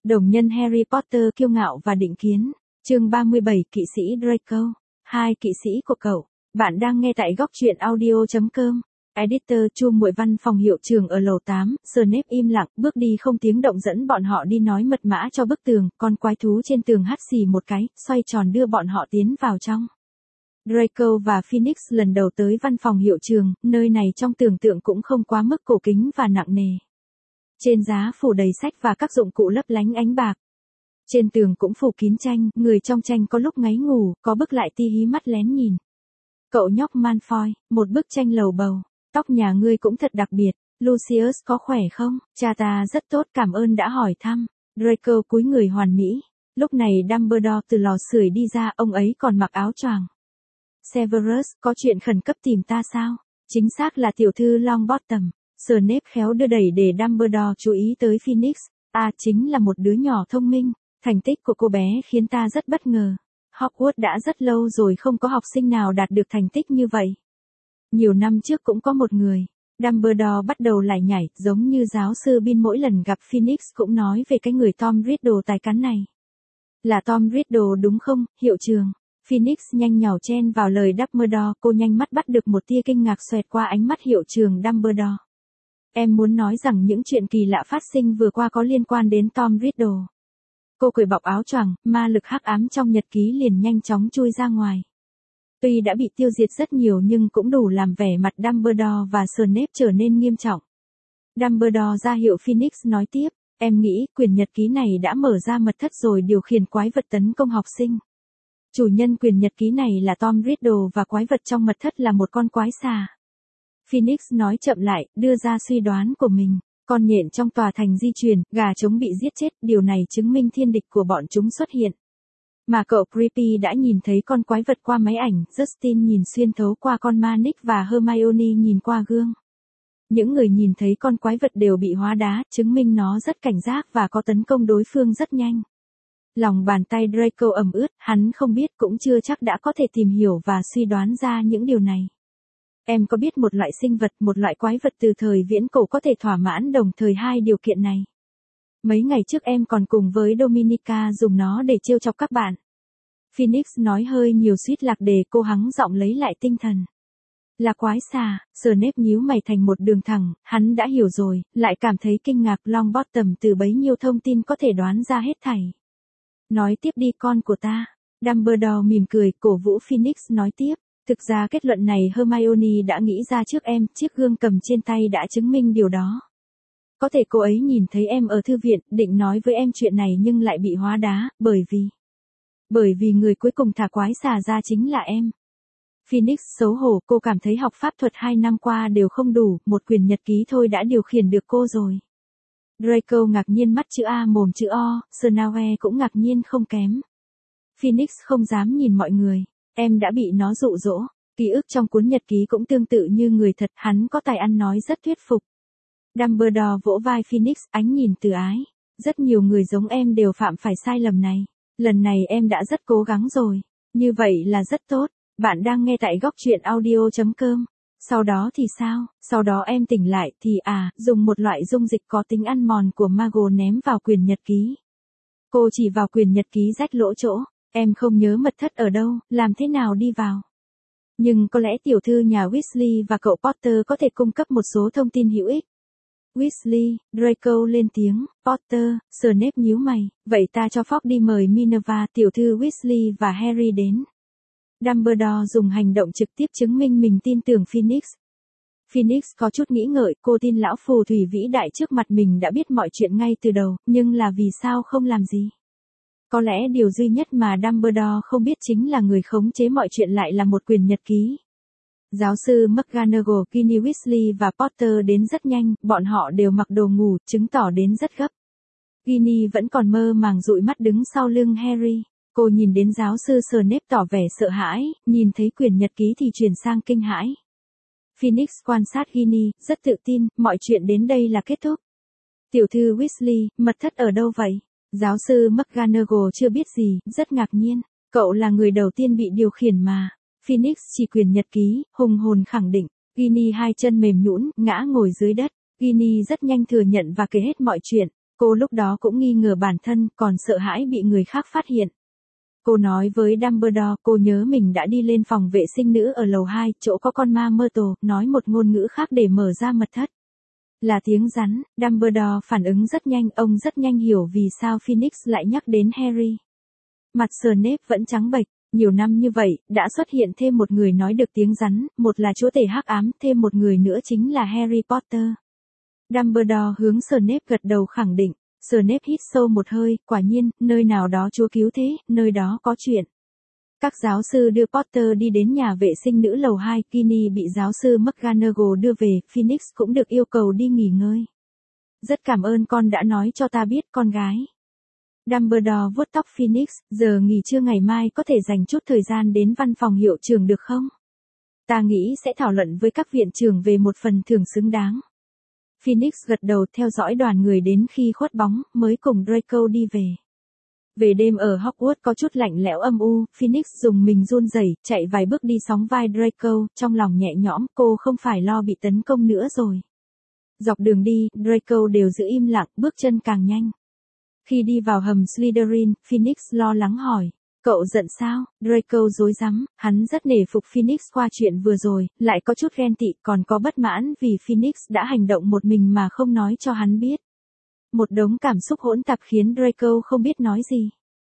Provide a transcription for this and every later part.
Đồng nhân Harry Potter kiêu ngạo và định kiến. Chương 37 Kỵ sĩ Draco. Hai kỵ sĩ của cậu. Bạn đang nghe tại góc truyện audio.com. Editor Chu Muội văn phòng hiệu trưởng ở lầu 8, Snape im lặng, bước đi không tiếng động dẫn bọn họ đi nói mật mã cho bức tường, con quái thú trên tường hắt xì một cái, xoay tròn đưa bọn họ tiến vào trong. Draco và Phoenix lần đầu tới văn phòng hiệu trường, nơi này trong tưởng tượng cũng không quá mức cổ kính và nặng nề. Trên giá phủ đầy sách và các dụng cụ lấp lánh ánh bạc. Trên tường cũng phủ kín tranh, người trong tranh có lúc ngáy ngủ, có bức lại ti hí mắt lén nhìn. Cậu nhóc Malfoy, một bức tranh lầu bầu. Tóc nhà ngươi cũng thật đặc biệt, Lucius có khỏe không? Cha ta rất tốt, cảm ơn đã hỏi thăm. Draco cúi người hoàn mỹ. Lúc này Dumbledore từ lò sưởi đi ra, ông ấy còn mặc áo choàng. Severus, có chuyện khẩn cấp tìm ta sao? Chính xác là tiểu thư Longbottom. Snape khéo đưa đẩy để Dumbledore chú ý tới Phoenix. Chính là một đứa nhỏ thông minh. Thành tích của cô bé khiến ta rất bất ngờ. Hogwarts đã rất lâu rồi không có học sinh nào đạt được thành tích như vậy. Nhiều năm trước cũng có một người. Dumbledore bắt đầu lải nhải, giống như giáo sư Bin mỗi lần gặp Phoenix cũng nói về cái người Tom Riddle tài cán này. Là Tom Riddle đúng không, hiệu trường? Phoenix nhanh nhảu chen vào lời Dumbledore, cô nhanh mắt bắt được một tia kinh ngạc xoẹt qua ánh mắt hiệu trường Dumbledore. Em muốn nói rằng những chuyện kỳ lạ phát sinh vừa qua có liên quan đến Tom Riddle. Cô cởi bọc áo choàng, ma lực hắc ám trong nhật ký liền nhanh chóng chui ra ngoài. Tuy đã bị tiêu diệt rất nhiều nhưng cũng đủ làm vẻ mặt Dumbledore và Snape trở nên nghiêm trọng. Dumbledore ra hiệu Phoenix nói tiếp, em nghĩ quyển nhật ký này đã mở ra mật thất rồi điều khiển quái vật tấn công học sinh. Chủ nhân quyển nhật ký này là Tom Riddle và quái vật trong mật thất là một con quái xà. Phoenix nói chậm lại, đưa ra suy đoán của mình. Con nhện trong tòa thành di chuyển, gà trống bị giết chết, điều này chứng minh thiên địch của bọn chúng xuất hiện. Mà cậu Creepy đã nhìn thấy con quái vật qua máy ảnh, Justin nhìn xuyên thấu qua con ma Nick và Hermione nhìn qua gương. Những người nhìn thấy con quái vật đều bị hóa đá, chứng minh nó rất cảnh giác và có tấn công đối phương rất nhanh. Lòng bàn tay Draco ẩm ướt, hắn không biết cũng chưa chắc đã có thể tìm hiểu và suy đoán ra những điều này. Em có biết một loại sinh vật, một loại quái vật từ thời viễn cổ có thể thỏa mãn đồng thời hai điều kiện này? Mấy ngày trước em còn cùng với Dominica dùng nó để trêu chọc các bạn. Phoenix nói hơi nhiều suýt lạc đề, cô hắng giọng lấy lại tinh thần. Là quái xà. Snape nhíu mày thành một đường thẳng, hắn đã hiểu rồi, lại cảm thấy kinh ngạc. Longbottom từ bấy nhiêu thông tin có thể đoán ra hết thảy. Nói tiếp đi con của ta. Dumbledore mỉm cười, cổ vũ Phoenix nói tiếp. Thực ra kết luận này Hermione đã nghĩ ra trước em, chiếc gương cầm trên tay đã chứng minh điều đó. Có thể cô ấy nhìn thấy em ở thư viện, định nói với em chuyện này nhưng lại bị hóa đá, bởi vì người cuối cùng thả quái xà ra chính là em. Phoenix xấu hổ, cô cảm thấy học pháp thuật 2 năm qua đều không đủ, một quyển nhật ký thôi đã điều khiển được cô rồi. Draco ngạc nhiên mắt chữ A mồm chữ O, Snape cũng ngạc nhiên không kém. Phoenix không dám nhìn mọi người, em đã bị nó dụ dỗ, ký ức trong cuốn nhật ký cũng tương tự như người thật, hắn có tài ăn nói rất thuyết phục. Dumbledore vỗ vai Phoenix, ánh nhìn từ ái. Rất nhiều người giống em đều phạm phải sai lầm này. Lần này em đã rất cố gắng rồi. Như vậy là rất tốt. Bạn đang nghe tại góc truyện audio.com. Sau đó thì sao? Sau đó em tỉnh lại thì dùng một loại dung dịch có tính ăn mòn của Mago ném vào quyển nhật ký. Cô chỉ vào quyển nhật ký rách lỗ chỗ. Em không nhớ mật thất ở đâu, làm thế nào đi vào. Nhưng có lẽ tiểu thư nhà Weasley và cậu Potter có thể cung cấp một số thông tin hữu ích. Weasley, Draco lên tiếng, Potter, Snape nhíu mày, vậy ta cho Fogg đi mời Minerva, tiểu thư Weasley và Harry đến. Dumbledore dùng hành động trực tiếp chứng minh mình tin tưởng Phoenix. Phoenix có chút nghĩ ngợi, cô tin lão phù thủy vĩ đại trước mặt mình đã biết mọi chuyện ngay từ đầu, nhưng là vì sao không làm gì? Có lẽ điều duy nhất mà Dumbledore không biết chính là người khống chế mọi chuyện lại là một quyển nhật ký. Giáo sư McGonagall, Ginny Weasley và Potter đến rất nhanh, bọn họ đều mặc đồ ngủ, chứng tỏ đến rất gấp. Ginny vẫn còn mơ màng dụi mắt đứng sau lưng Harry. Cô nhìn đến giáo sư Snape tỏ vẻ sợ hãi, nhìn thấy quyển nhật ký thì chuyển sang kinh hãi. Phoenix quan sát Ginny, rất tự tin, mọi chuyện đến đây là kết thúc. Tiểu thư Weasley, mật thất ở đâu vậy? Giáo sư McGonagall chưa biết gì, rất ngạc nhiên. Cậu là người đầu tiên bị điều khiển mà. Phoenix chỉ quyển nhật ký, hùng hồn khẳng định. Ginny hai chân mềm nhũn, ngã ngồi dưới đất. Ginny rất nhanh thừa nhận và kể hết mọi chuyện. Cô lúc đó cũng nghi ngờ bản thân, còn sợ hãi bị người khác phát hiện. Cô nói với Dumbledore, cô nhớ mình đã đi lên phòng vệ sinh nữ ở lầu 2, chỗ có con ma Myrtle, nói một ngôn ngữ khác để mở ra mật thất. Là tiếng rắn. Dumbledore phản ứng rất nhanh, ông rất nhanh hiểu vì sao Phoenix lại nhắc đến Harry. Mặt Snape vẫn trắng bệch, nhiều năm như vậy, đã xuất hiện thêm một người nói được tiếng rắn, một là chúa tể hắc ám, thêm một người nữa chính là Harry Potter. Dumbledore hướng Snape gật đầu khẳng định. Snape hít sâu một hơi, quả nhiên, nơi nào đó chúa cứu thế, nơi đó có chuyện. Các giáo sư đưa Potter đi đến nhà vệ sinh nữ lầu 2, Ginny bị giáo sư McGonagall đưa về, Phoenix cũng được yêu cầu đi nghỉ ngơi. Rất cảm ơn con đã nói cho ta biết, con gái. Dumbledore vuốt tóc Phoenix, giờ nghỉ trưa ngày mai có thể dành chút thời gian đến văn phòng hiệu trưởng được không? Ta nghĩ sẽ thảo luận với các viện trưởng về một phần thưởng xứng đáng. Phoenix gật đầu theo dõi đoàn người đến khi khuất bóng, mới cùng Draco đi về. Về đêm ở Hogwarts có chút lạnh lẽo âm u, Phoenix dùng mình run rẩy, chạy vài bước đi sóng vai Draco, trong lòng nhẹ nhõm, cô không phải lo bị tấn công nữa rồi. Dọc đường đi, Draco đều giữ im lặng, bước chân càng nhanh. Khi đi vào hầm Slytherin, Phoenix lo lắng hỏi. Cậu giận sao? Draco rối rắm, hắn rất nể phục Phoenix qua chuyện vừa rồi, lại có chút ghen tị, còn có bất mãn vì Phoenix đã hành động một mình mà không nói cho hắn biết. Một đống cảm xúc hỗn tạp khiến Draco không biết nói gì.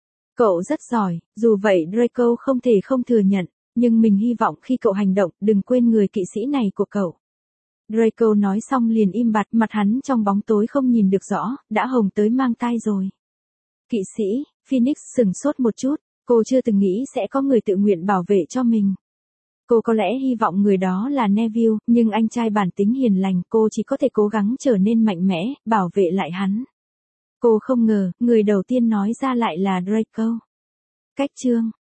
Cậu rất giỏi, dù vậy Draco không thể không thừa nhận, nhưng mình hy vọng khi cậu hành động, đừng quên người kỵ sĩ này của cậu. Draco nói xong liền im bặt, mặt hắn trong bóng tối không nhìn được rõ, đã hồng tới mang tai rồi. Kỵ sĩ, Phoenix sửng sốt một chút, cô chưa từng nghĩ sẽ có người tự nguyện bảo vệ cho mình. Cô có lẽ hy vọng người đó là Neville, nhưng anh trai bản tính hiền lành, cô chỉ có thể cố gắng trở nên mạnh mẽ, bảo vệ lại hắn. Cô không ngờ, người đầu tiên nói ra lại là Draco. Cách chương